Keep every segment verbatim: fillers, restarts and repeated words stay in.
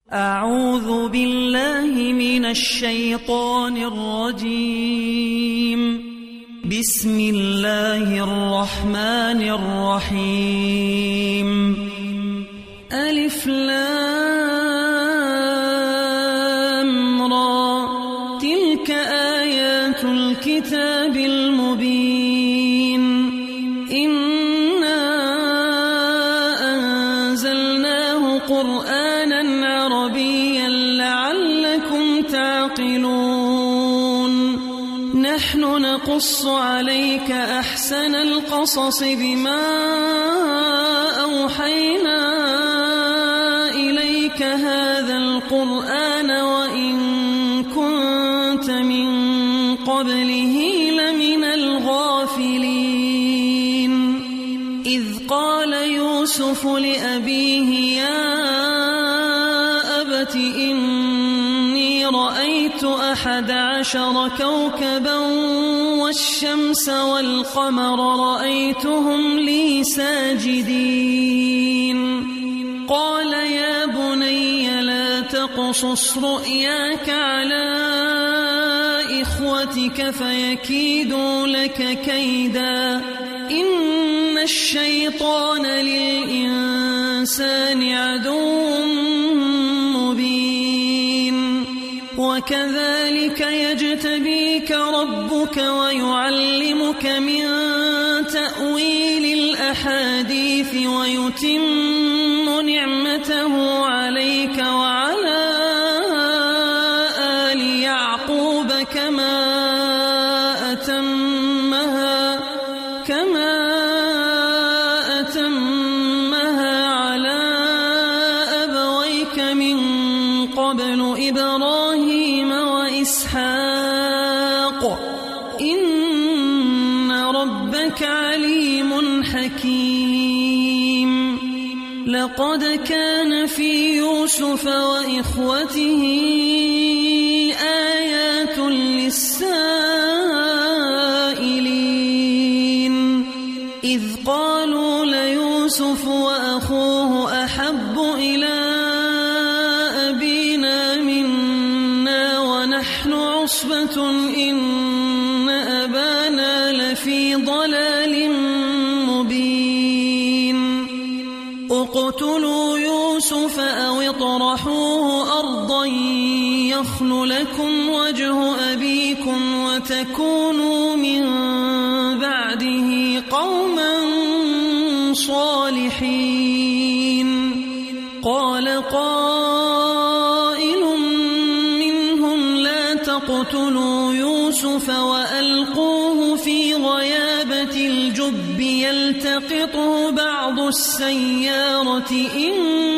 أعوذ بالله من الشيطان الرجيم. بسم الله الرحمن الرحيم. ألف لام را، تلك آيات الكتاب المبين. إنا أنزلناه قرآنا عربيا لعلكم تعقلون. نحن نقص عليك أحسن القصص بما أوحينا إليك هذا القرآن وإن كنت من قبله لمن الغافلين. إذ قال يوسف لأبيه يا أبت إني رأيت أحد عشر كوكبا والشمس والقمر رأيتهم لي ساجدين. قال يا بني لا تقصص رؤياك على إخوتك فيكيدوا لك كيدا. إن الشيطان للإنسان عدو مبين. وكذلك يجتبيك ربك ويعلمك من تأويل الأحاديث ويتم نعمته عليك وعلى آل يعقوب كما أتمها كما أتمها على أبويك من قبل إبراهيم وإسحاق إن ربك عليم حكيم. لقد كان في يوسف وإخوته آيات للسائلين. إذ قالوا ليوسف وأخوه أحب إلى أبينا منا ونحن عصبة إن أبانا لفي ضلال مبين. اقتلوا يوسف أو اطرحوه أرضا يخل لكم وجه أبيكم وتكونوا من بعده قوما صالحين. قال قائل منهم لا تقتلوا يوسف وألقوه في غيابة الجب يلتقطه بعض السيارة إن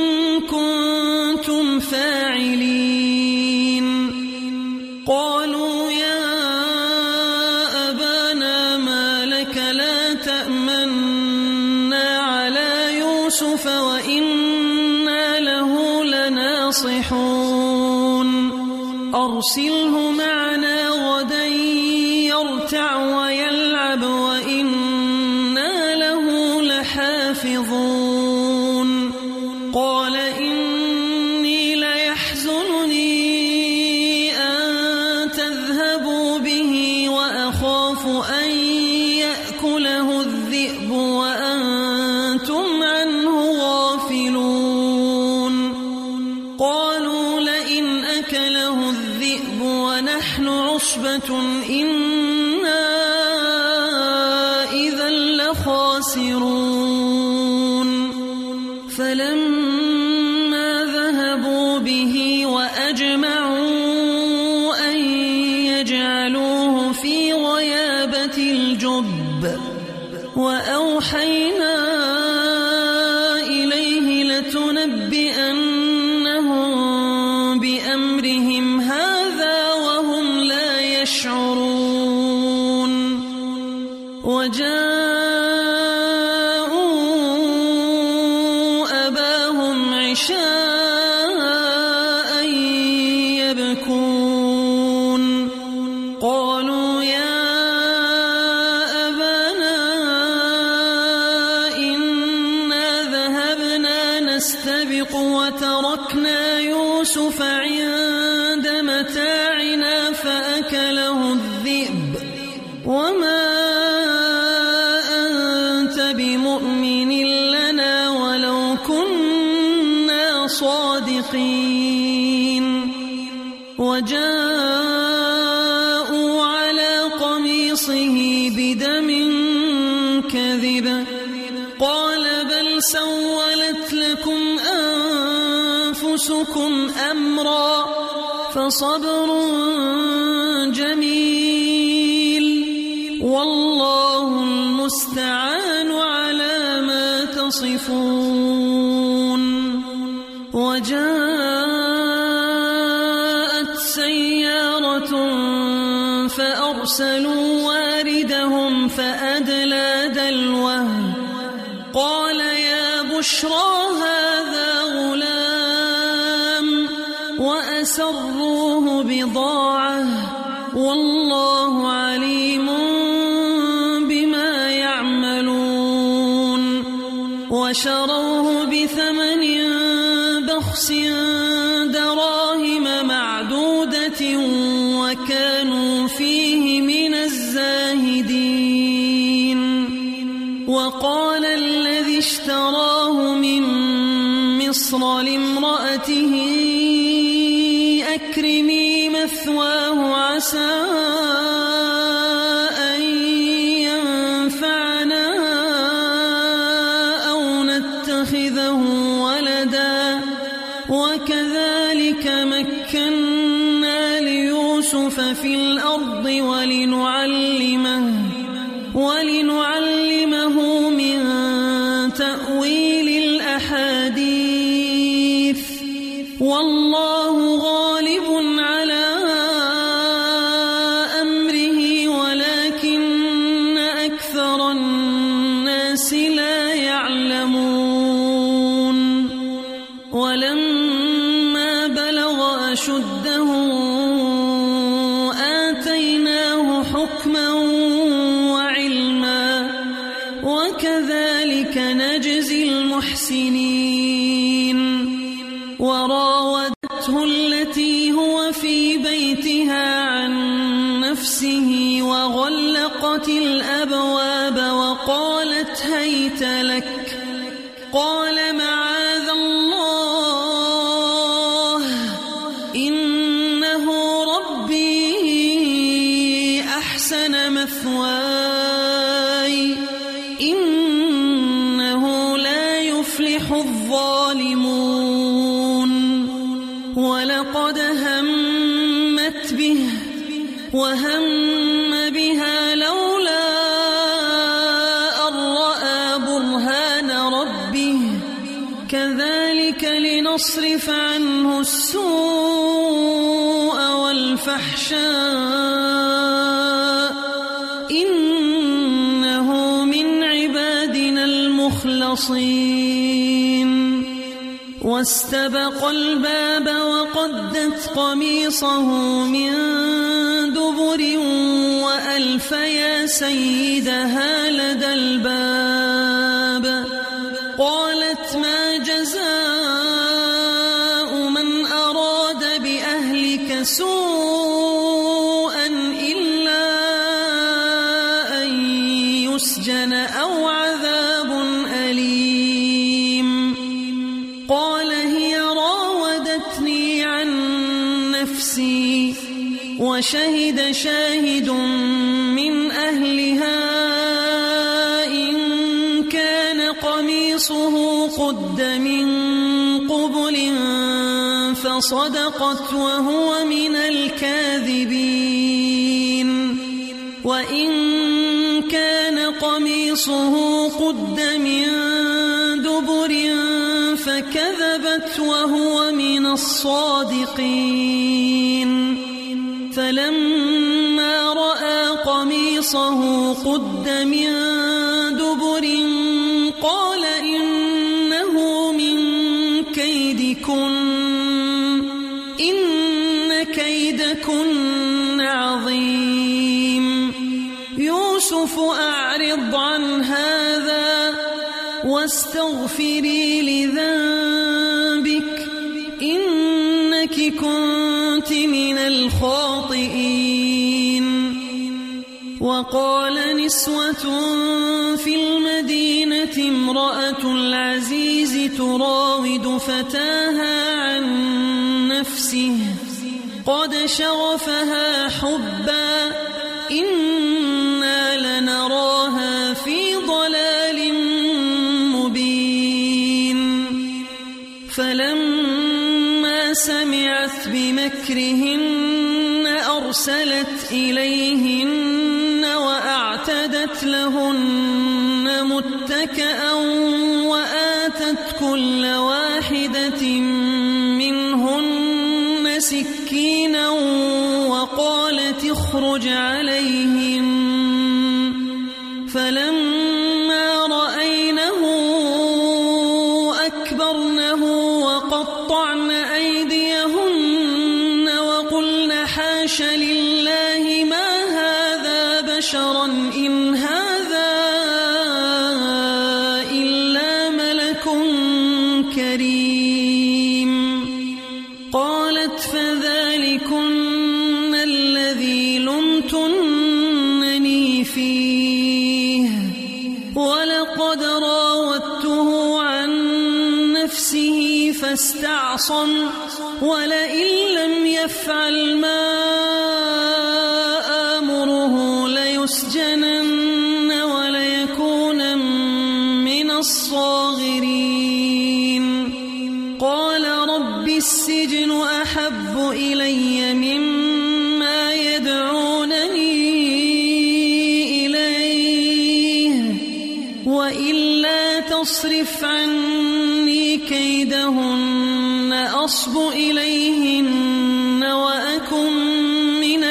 كنتم فاعلين. قالوا يا أبانا ما لك لا تأمنا على يوسف وإنا له لناصحون. أرسله معنا غدا يرتع ويلعب وإنا له لحافظون. قال إني ليحزنني أن تذهبوا به وأخاف أن يأكله الذئب وأنتم عنه غافلون. قالوا لئن أكله الذئب ونحن عصبة إنا إذا لخاسرون. فلما ذهبوا به وأجمعوا أن يجعلوه في غيابة الجب وأوحينا إليه لتنبئنهم بأمرهم هذا وهم لا يشعرون. يوسف عند متاعنا فأكله الذئب وما أنت بمؤمن لنا ولو كنا صادقين وجاءوا على قميصه بدم كذب قال بل سولت لكم أنفسكم أمرا فصبر جميل والله المستعان على ما تصفون. وجاءت سيارة فأرسلوا واردهم فأدلى دلوه قال يا بشرى هذا غلام وأسروه بضاعة والله عليم بما يعملون وشروه بثمن بخس دراهم معدودة وكانوا فيه من الزاهدين. وقال الذي اشتراه من مصر لامرأته أكرمي مثواه عسى أن ينفعنا أو نتخذه ولدا وكذلك مكنا ليوسف في الأرض ولنعلمه ولنعلمه من تأويل الأحاديث والله غالب على أمره ولكن أكثر الناس لا يعلمون. ولما بلغ أشده آتيناه حكما وعلما وكذلك نجزي المحسنين. وراودته التي هو في بيتها عن نفسه وغلقت الأبواب وقالت هيت لك قال معاذ الله إنه ربي أحسن مثواي إنه لا يفلح الظالمون. ولقد همت به وهم بها لولا أن رأى برهان ربه كذلك لنصرف عنه السوء والفحشاء إنه من عبادنا المخلصين. واستبق الباب وقدت قميصه من دبر وألف يا سيدها لدى الباب قالت ما جزاء من أراد بأهلك سوءا إلا أن يسجن أو عذاب أليم. قال هي راودتني عن نفسي وشهد شاهد من أهلها إن كان قميصه قد من قبل فصدقت وهو من الكاذبين وإن كان قميصه قد من دبر فكذبت وهو من الصادقين. فلما رأى قميصه قد من دبر قال إنه من كيدكن إن كيدكن عظيم. يوسف أعرض عن هذا واستغفري لذنبك إن إني كنت من الخاطئين وقال نسوة في المدينة امرأة العزيز تراود فتاها عن نفسه قد شغفها حبا إنا لنراها في ضلال مبين فلما سمعت بمكرهن أرسلت إليهن وأعتدت لهن متكئا وآتت كل واحدة منهن سكينا وقالت اخرج عليهن فلما رأينه أكبرنه وقطعن أيديهن وقلن حاش لله ما هذا بشرا إن هذا إلا ملك كريم قالت فذلكن الذي لمتنني فيه ولقد راودته عن نفسه فاستعصم ولئن لم يفعل ما آمره ليسجنن وليكون من الصاغرين قال رب السجن أحب إلي مما يدعونني إليه وإلا تصرف عني كيدهن أصب إليهن وأكن من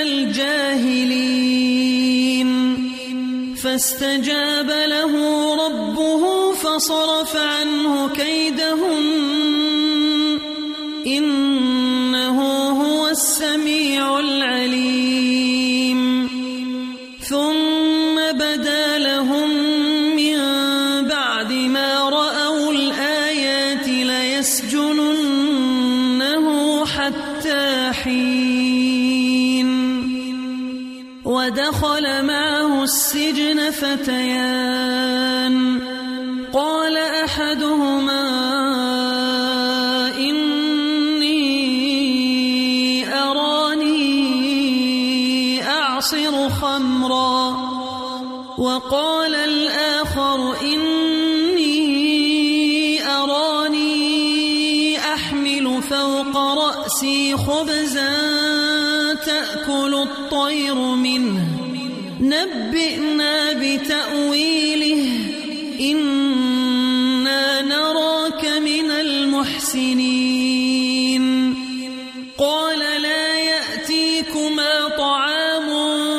الجاهلين فاستجاب له ربه فصرف عنه كيدهن إنه هو السميع العليم ثم بدا لهم من بعد ما رأوا الآيات ليسجننه حتى حين ودخل معه السجن فتيان قال أحدهما أعصر خمرا وقال الآخر إني أراني أحمل فوق رأسي خبزا تأكل الطير منه نبئنا بتأويله إنا نراك من المحسنين قال لا يأتيكما طعام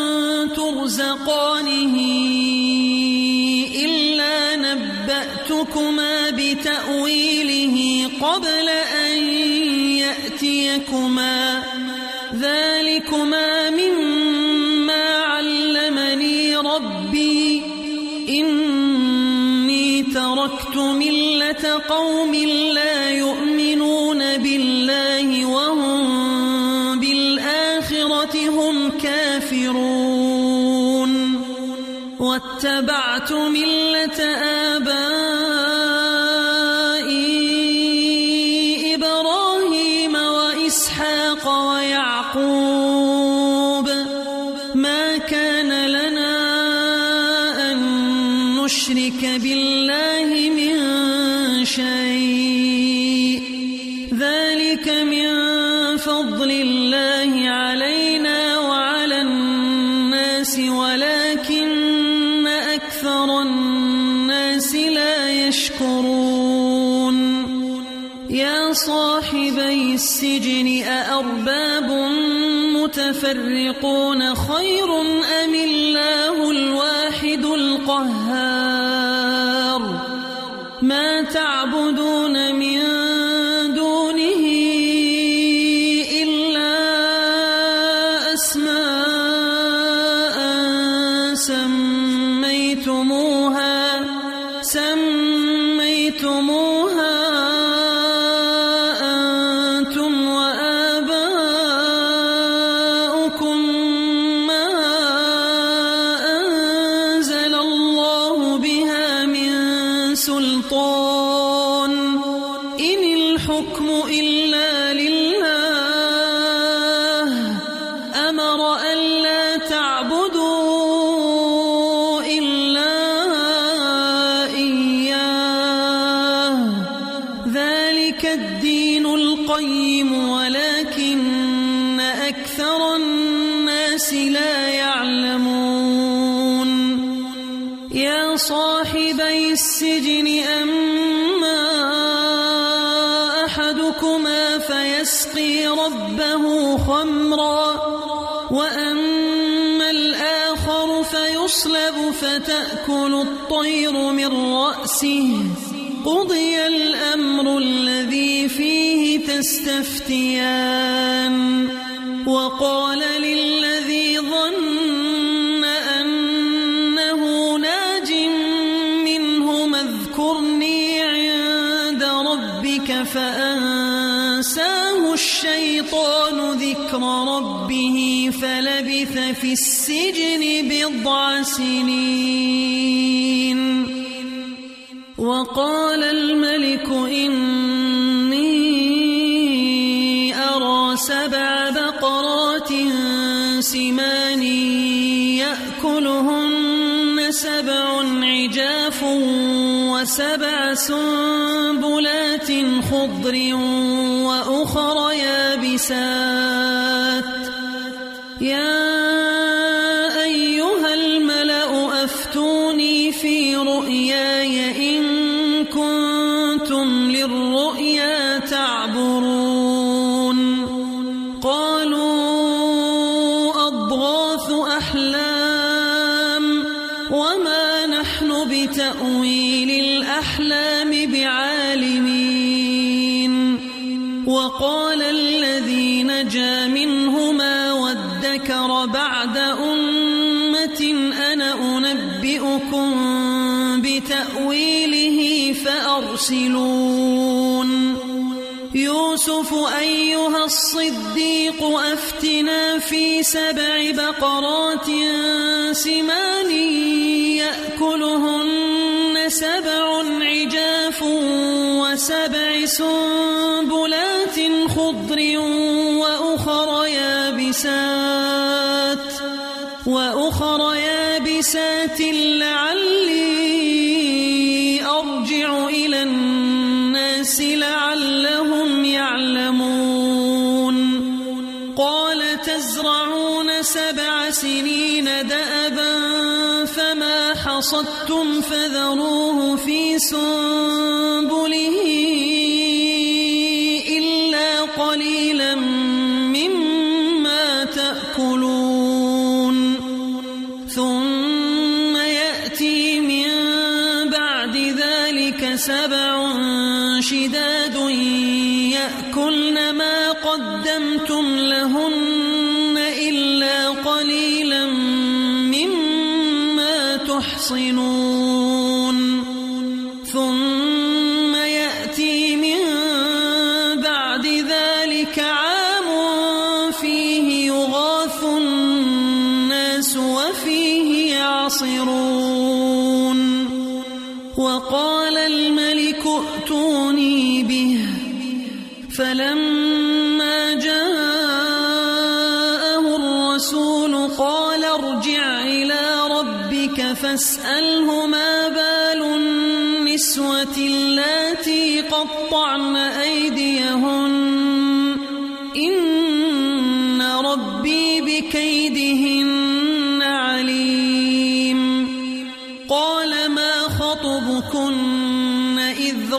ترزقانه إلا نبأتكما بتأويله قبل أن يأتيكما ذلكما مما علمني ربي إني تركت ملة قوم لا يؤمنون بالله وهم بالآخرة هم كافرون واتبعت ملة آبائي إبراهيم وإسحاق ويعقوب ما كان لنا أن نشرك بالله من شيء ذلك من فضل الله علينا وعلى الناس ولكن أكثر الناس لا يشكرون يا صاحبي السجن أأرباب متفرقون خير أم الله الواحد القهار ما تعبدون من دونه إلا أسماء سميتموها سميتموها أنتم وآباؤكم ولكن أكثر الناس لا يعلمون يا صاحبي السجن أما أحدكما فيسقي ربه خمرا وأما الآخر فيصلب فتأكل الطير من رأسه قضي الأمر الذي فيه تستفتيان وقال للذي ظن أنه ناج منهما اذكرني عند ربك فأنساه الشيطان ذكر ربه فلبث في السجن بضع سنين وقال الملك إني أرى سبع بقرات سمان يأكلهن سبع عجاف وسبع سنبلات خضر وأخر يابسات يا أيها الملأ أفتوني في رؤياي إن كنتم للرؤيا تعبرون قالوا أضغاث أحلام وما نحن بتأويل الأحلام بعالمين وقال الذي نجا منهما وادكر بعد أمة أنا أنبئكم بتأويله فأرسلون يوسف أيها الصديق أفتنا في سبع بقرات سمان يأكلهن سبع عجاف وسبع سنبلات خضر وأخر يابسات وأخر يابسات لعلي أرجع إلى الناس لعلهم يعلمون قال تزرعون سبع سنين دأبا فما حصدتم فذروه في سنبله إلا قليلا مما تأكلون ثم يأتي من بعد ذلك سبع شداد يأكلن ما قدمتم لهن إلا قليلا مما تحصنون ثم يأتي من بعد ذلك عام فيه يغاث الناس وفيه يعصرون وقال الملك ائتوني به فلما جاءه الرسول قال ارجع إلى ربك فاسأله ما بال النسوة اللاتي قطعن أيديهن إن ربي بكيدهن عليم قال ما خطبكن إذ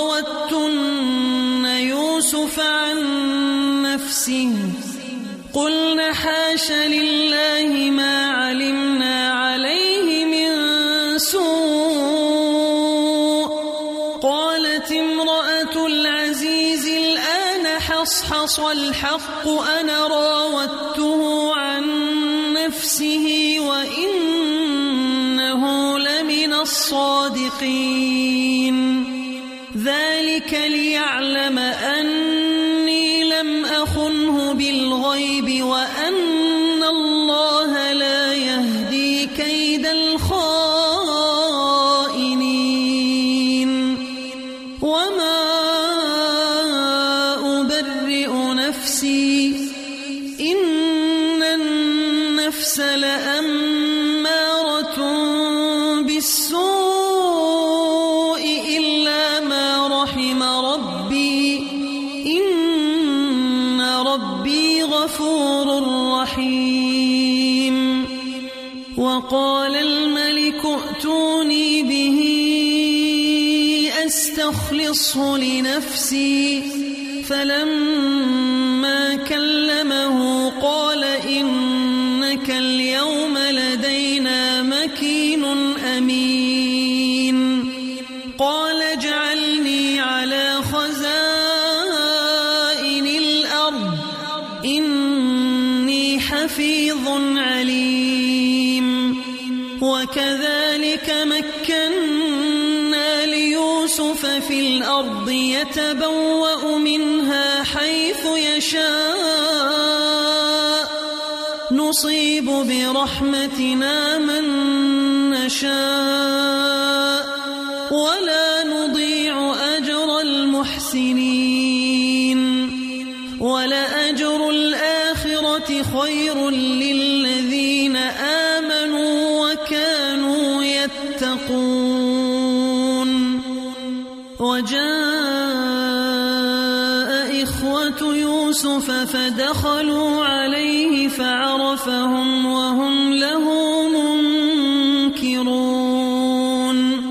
راوتن يوسف عن نفسه قلن حاش لله ما علمنا عليه من سوء قالت امرأة العزيز الآن حصحص الحق أنا راودته عن نفسه وإنه لمن الصادقين ذلك ليعلم أني لم أخنه بالغيب وأن الله لا يهدي كيد الخائنين وما أبرئ نفسي إن النفس لأمارة بالسوء إلا ما رحم ربي إن ربي غفور رحيم وقال الملك ائتوني به أستخلصه لنفسي فلما كلمه قال إنك اليوم لدينا مكين أمين قال اجعلني على خزائن الأرض إني حفيظ عليم وكذلك مكنا ليوسف في الأرض يتبوأ منها حيث يشاء نصيب برحمتنا من نشاء ولا نضيع أجر المحسنين ولأجر الآخرة خير للذين آمنوا وكانوا يتقون وجاء إخوة يوسف فدخلوا عليه فعرفهم وهم له منكرون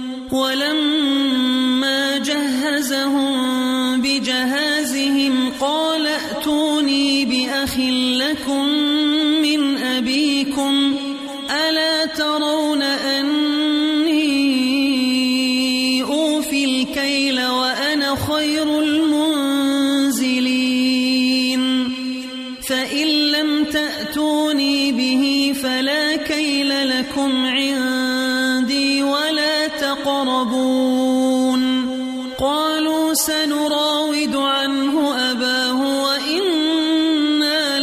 ولما جهزهم بجهازهم قال ائتوني بأخ لكم من أبيكم ألا ترون أني أوفي الكيل وأنا خير المنزلين فإن لم تأتوني به فلا كيل لكم عندي ولا تقربون قالوا سنراود عنه أباه وإنا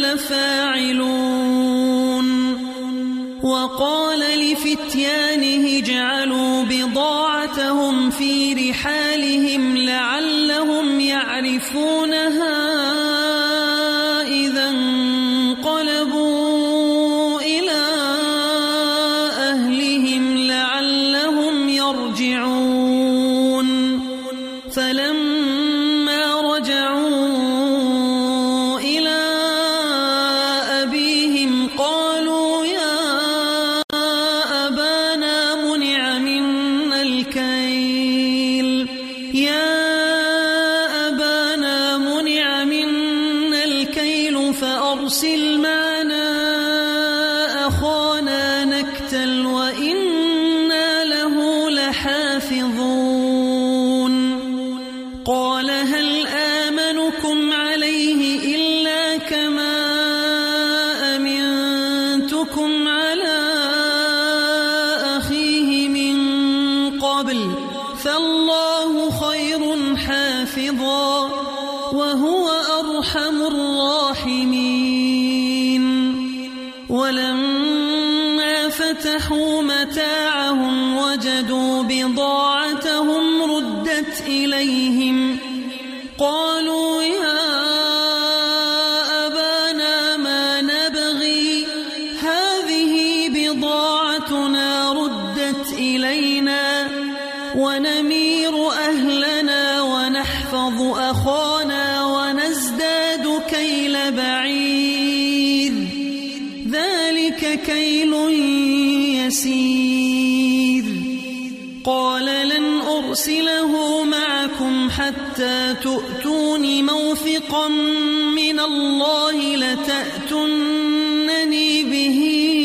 لفاعلون وقال لفتيانه اجعلوا بضاعتهم في رحالهم لعلهم يعرفونها إذا انقلبوا إلى أهلهم لعلهم يرجعون فلما رجعوا إلى أبيهم قالوا يا أبانا منع منا الكيل يا أبانا منع منا الكيل فأرسل معنا أخانا نكتل وإنا له لحافظون قال هل آمنكم عليه إلا كما أمنتكم على أخيه من قبل فالله خير حافظا وهو أرحم الراحمين ولما فتحوا متاعهم وجدوا بضاعتهم ردت إليهم قالوا يا أبانا ما نبغي هذه بضاعتنا ردت إلينا ونمير أهلنا ونحفظ أخانا ونزداد كيل بعيد ذلك كيل يسير قال لن أرسله معكم حتى تؤتون موثقا من الله لتأتونني به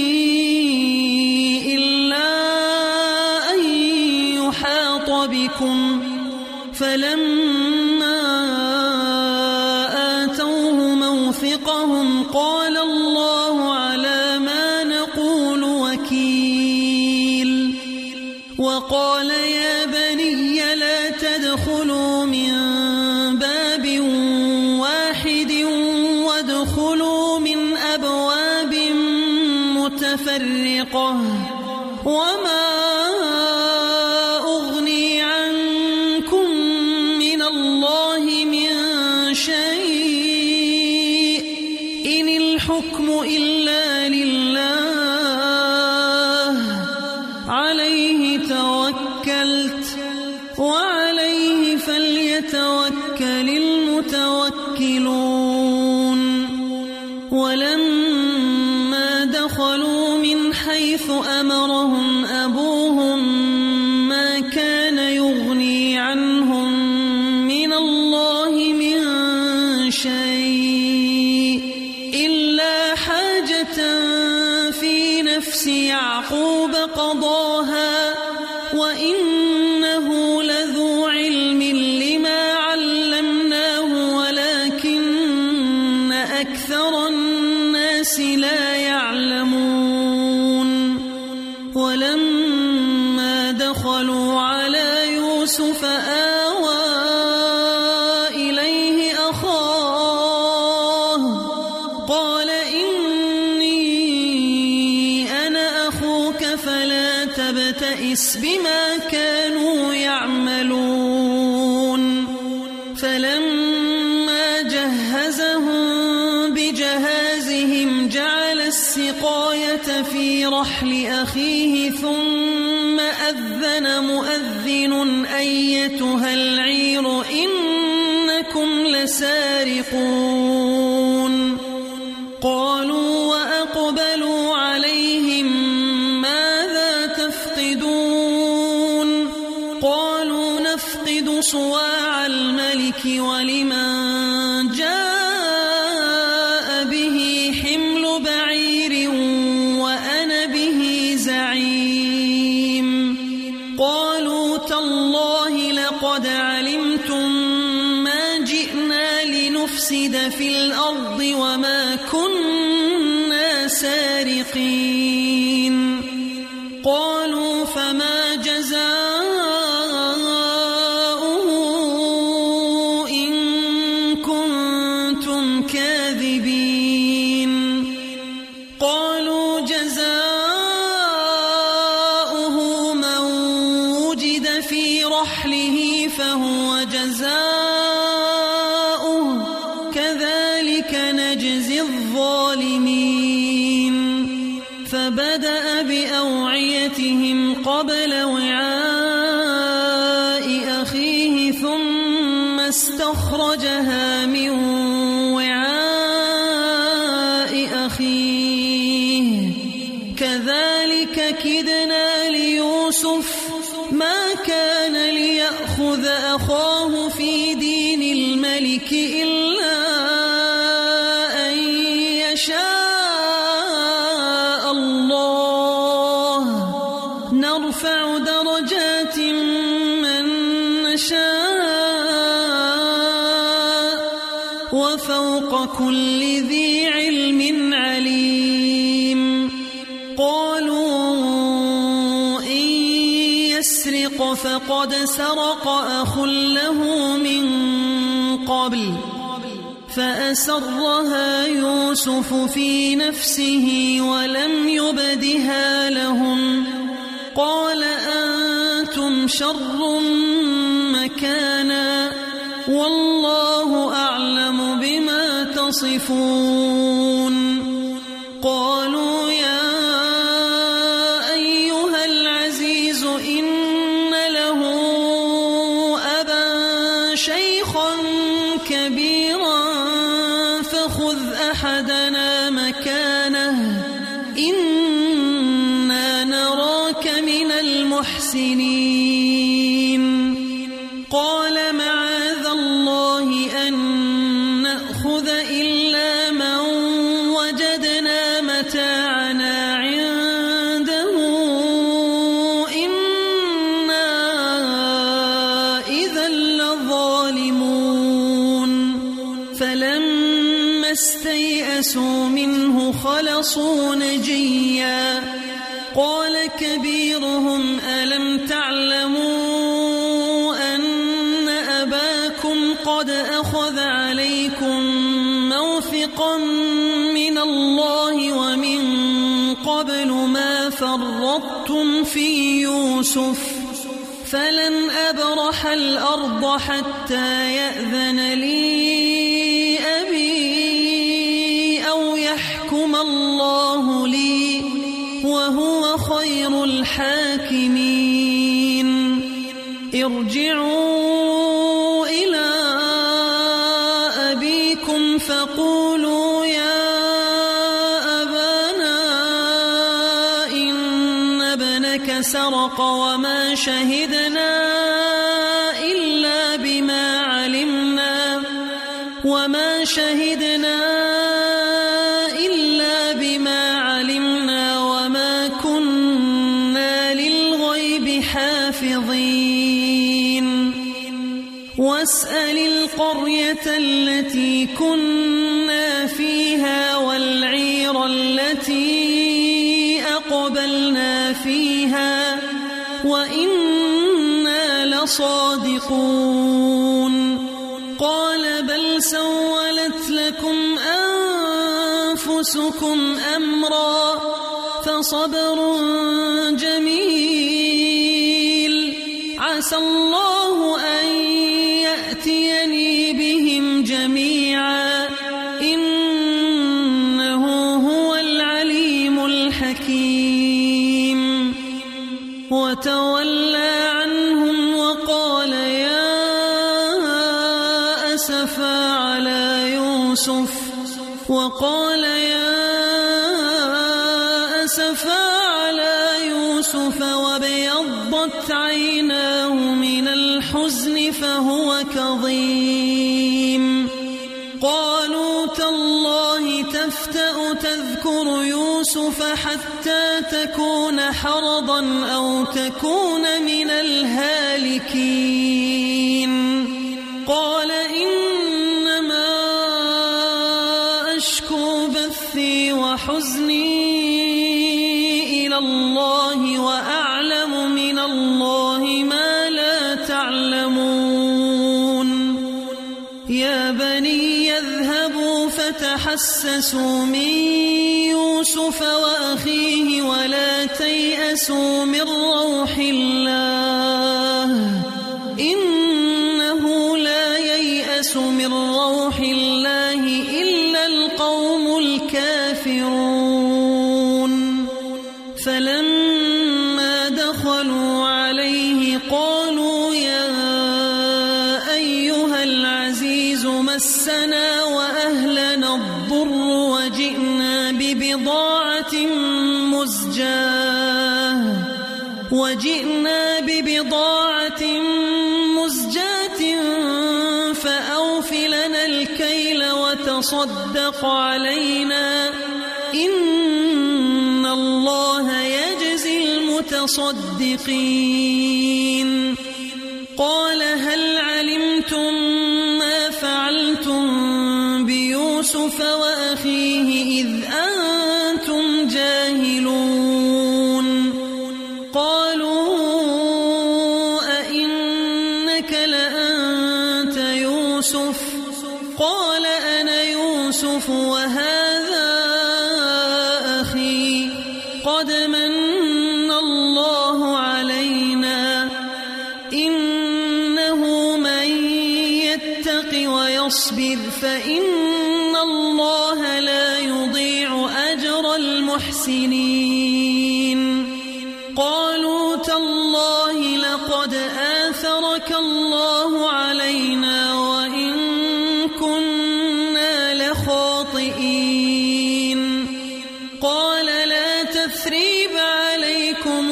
إلا أن يحاط بكم فلما آتوه موثقهم قال الله على ما نقول وكيل وقال يا بني لا تدخلوا من باب واحد وادخلوا من أبواب متفرقة وما أغني عنكم من الله من شيء إن الحكم إلا لله عليه توكلت وعليه فليتوكل المتوكلون ولما دخلوا من حيث أمرهم أبوهم ما كان يغني عنهم من الله من شيء إلا حاجة في نفس يعقوب قضاها وإنه لذو علم لما علمناه ولكن أكثر الناس لا يعلمون ولما دخلوا على يوسف آوى إليه أخاه قال إني أنا أخوك فلا تبتئس بما كانوا يعملون فلما جهزهم بجهازهم جعل السقاية في رحل أخيه ثم أذن مؤذن أيتها العير إنكم لسارقون قالوا وأقبلوا عليهم ماذا تفقدون قالوا نفقد صواع الملك ولمن جاء به حمل بعير وأنا به زعيم قالوا تالله لقد علمتم ما جئنا لنفسد في الأرض وما كنا سارقين قالوا فما جزاؤه إن كنتم كاذبين قالوا جزاؤه من وجد في رحله فهو جزاؤه كذلك نجزي الظالمين فبدأ بأوعيتهم قبل وعاء أخيه ثم استخرجها من وعاء أخيه كذلك كدنا ليوسف ما كان ليأخذ أخاه في دين الملك إلا أن يشاء الله نرفع درجات من نشاء وفوق كل ذي علم عليم قالوا إن يسرق فقد سرق أخ له من قبل فأسرها يوسف في نفسه ولم يبدها لهم قال أنتم شر مكانا والله أعلم بما تصفون قالوا يا أيها العزيز إن له أبا شيخا كبيرا فخذ أحدنا مكانه إنا نراك من المحسنين قال معاذ الله أن نأخذ إلا من وجدنا متاعنا عنده إنا إذا لظالمون فلما استيئسوا منه خلصوا نجيا قال كبيرهم ألم تعلموا أن أباكم قد أخذ عليكم موثقا من الله ومن قبل ما فرطتم في يوسف فلن أبرح الأرض حتى يأذن لي أبي أو يحكم الله لي وهو خير الحاكمين ارجعوا إلى أبيكم فقولوا يا شهدنا إلا بما علمنا وما شهدنا إلا بما علمنا وما كنا للغيب حافظين واسأل القرية التي كنا فيها والعير التي أقبلنا فيها وإنا لصادقون قال بل سولت لكم أنفسكم أمرا فصبر جميل عسى الله أن يأتيني بهم جميعا إنه هو العليم الحكيم وتولى عنهم وقال يا أسفا على يوسف وقال يا أسفا على يوسف وابيضت عيناه من الحزن فهو كظيم قالوا تالله تفتأ تذكر يوسف حتى تكون حرضا أو تكون من الهالكين قال إنما أشكو بثي وحزني إلى الله وأعلم من الله ما لا تعلمون يا بني يذهبوا فتحسسوا من يوسف وأخيه ولا تيأسوا من روح الله إنه لا ييأس من روح الله إلا القوم الكافرون فلما دخلوا عليه قالوا يا أيها العزيز مسنا وأهلنا الضر وجئنا ببضاعة مزجاة وجئنا ببضاعة مزجاة فأوف لنا الكيل وتصدق علينا إن الله يجزي المتصدقين قال هل علمتم ما فعلتم بيوسف وأخيه إذ أنتم جاهلون قالوا أئنك لأنت يوسف قال أنا يوسف وهذا أخي قد من الله علينا إنه من يتق ويصبر فإن الله لا يضيع أجر المحسنين قالوا تالله لقد آثرك الله علينا وإن كنا لخاطئين قال لا تثريب عليكم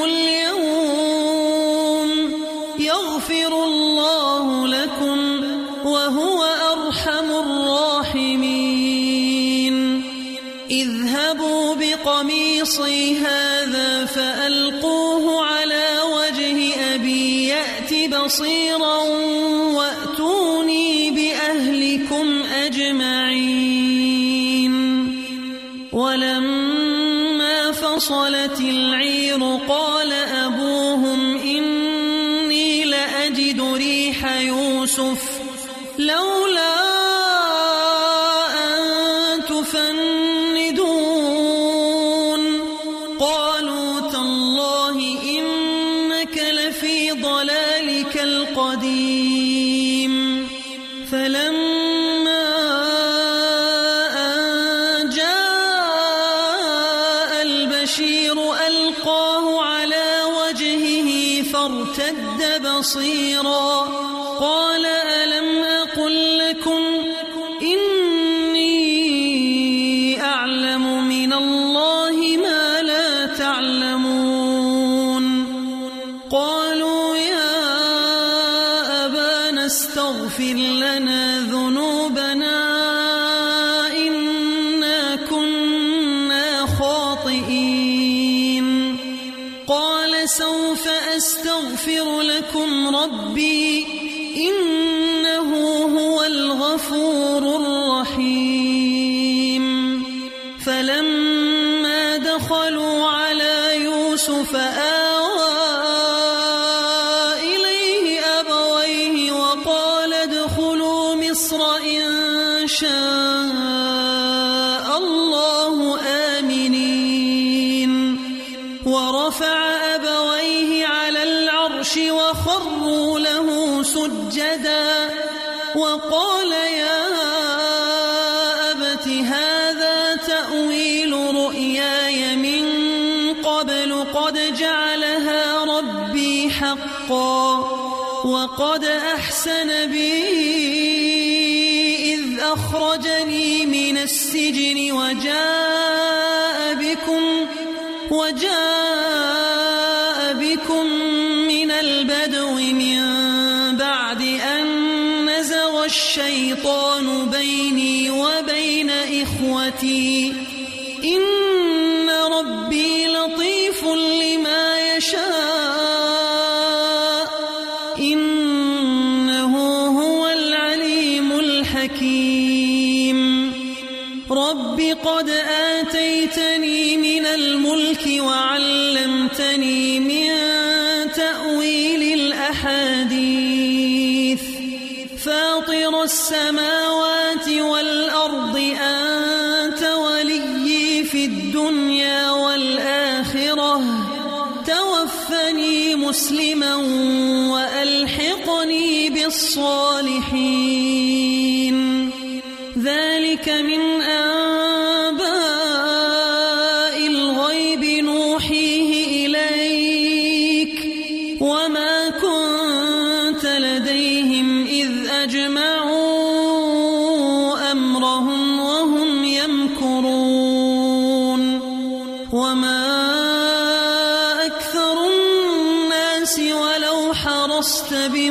اليوم يغفر الله لكم وهو أرحم الراحمين اذهبوا بقميصي هذا فألقوه على وجه أبي يأت بصيرا وأتوني بأهلكم أجمعين ولما فصلت العير قال أبوهم إني لأجد ريح يوسف لولا أن تفندون قالوا تالله إنك لفي ضلالك القديم فلما أن جاء البشير ألقاه على وجهه فارتد بصيرا قال ألم أقل لكم إني أعلم من الله ما لا تعلمون قالوا وسوف أستغفر لكم ربي إنه هو الغفور الرحيم. فلما دخلوا على يوسف آوى إليه أبويه وقال ادخلوا مصر إن شاء الله آمنين. ورفع أبويه على العرش وخروا له سجدا وقال يا أبت هذا تأويل رؤياي من قبل قد جعلها ربي حقا وقد أحسن بي إذ أخرجني من السجن وجاء بكم وجاء بكم من البدو من بعد أن نزغ الشيطان بيني وبين إخوتي إن ربي لطيف لما يشاء إنه هو العليم الحكيم. رب قد آتيتني من الملك وعلمتني من تأويل الأحاديث فاطر السماوات والأرض أنت وليي في الدنيا والآخرة توفني مسلما وألحقني بالصالحين. ذلك من أنباء الغيب نوحيه إليك وما كنت لديهم إذ أجمعوا أمرهم وهم يمكرون. وما أكثر الناس ولو حرصت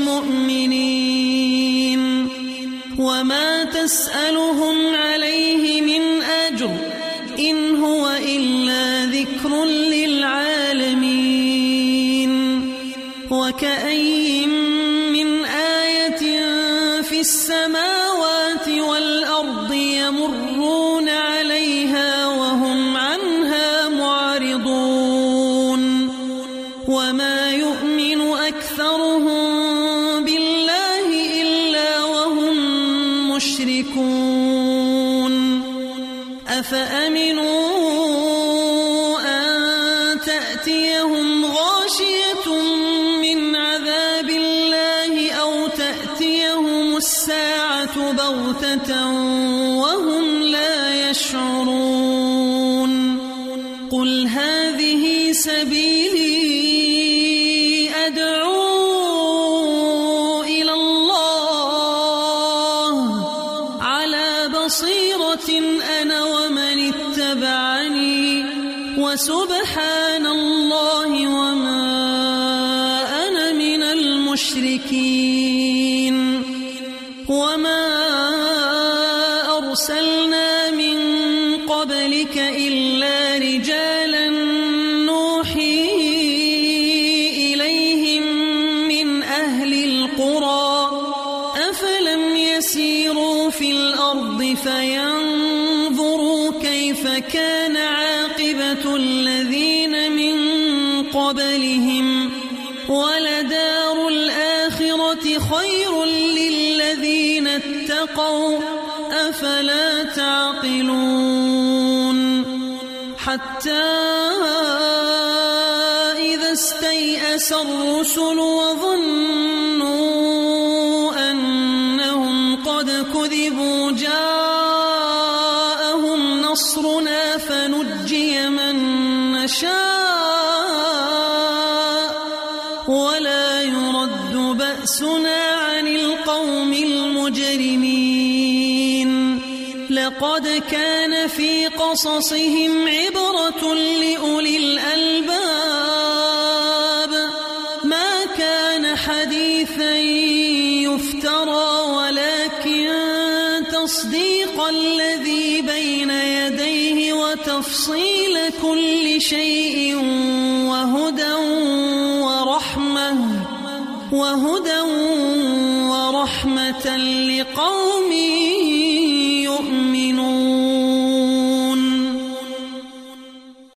بمؤمنين وما تسألهم عليه من أجر إن هو إلا ذكر للعالمين. وكأين من آية في السماوات والأرض يمرون عليها وهم عنها معرضون وما يؤمن أكثرهم بالله إلا وهم مشركون. أفأمنوا أن تأتيهم غاشية من عذاب الله أو تأتيهم الساعة بغتة وهم لا يشعرون. قل هذه سبيلي أدعو إلى الله على بصيرة أنا ومن اتبعني وسبحان الله وما أنا من المشركين. وما أرسلنا من قبلك إلا رجالا نوحي إليهم من أهل القرى أفلم يسيروا في الأرض فينظروا كيف كان عاقبة الذين من قبلهم ولدار الآخرة خير للذين اتقوا أفلا تعقلون. حتى إذا استيأس الرسل وظنوا أنهم قد كذبوا جاءهم نصرنا فنجي من نشاء ولا يرد بأسنا عن القوم المجرمين. لقد كان في قصصهم عبرة لأولي الألباب ما كان حديثا يفترى ولكن تصديق الذي بين يديه وتفصيل كل شيء وهدى وهدى ورحمة لقوم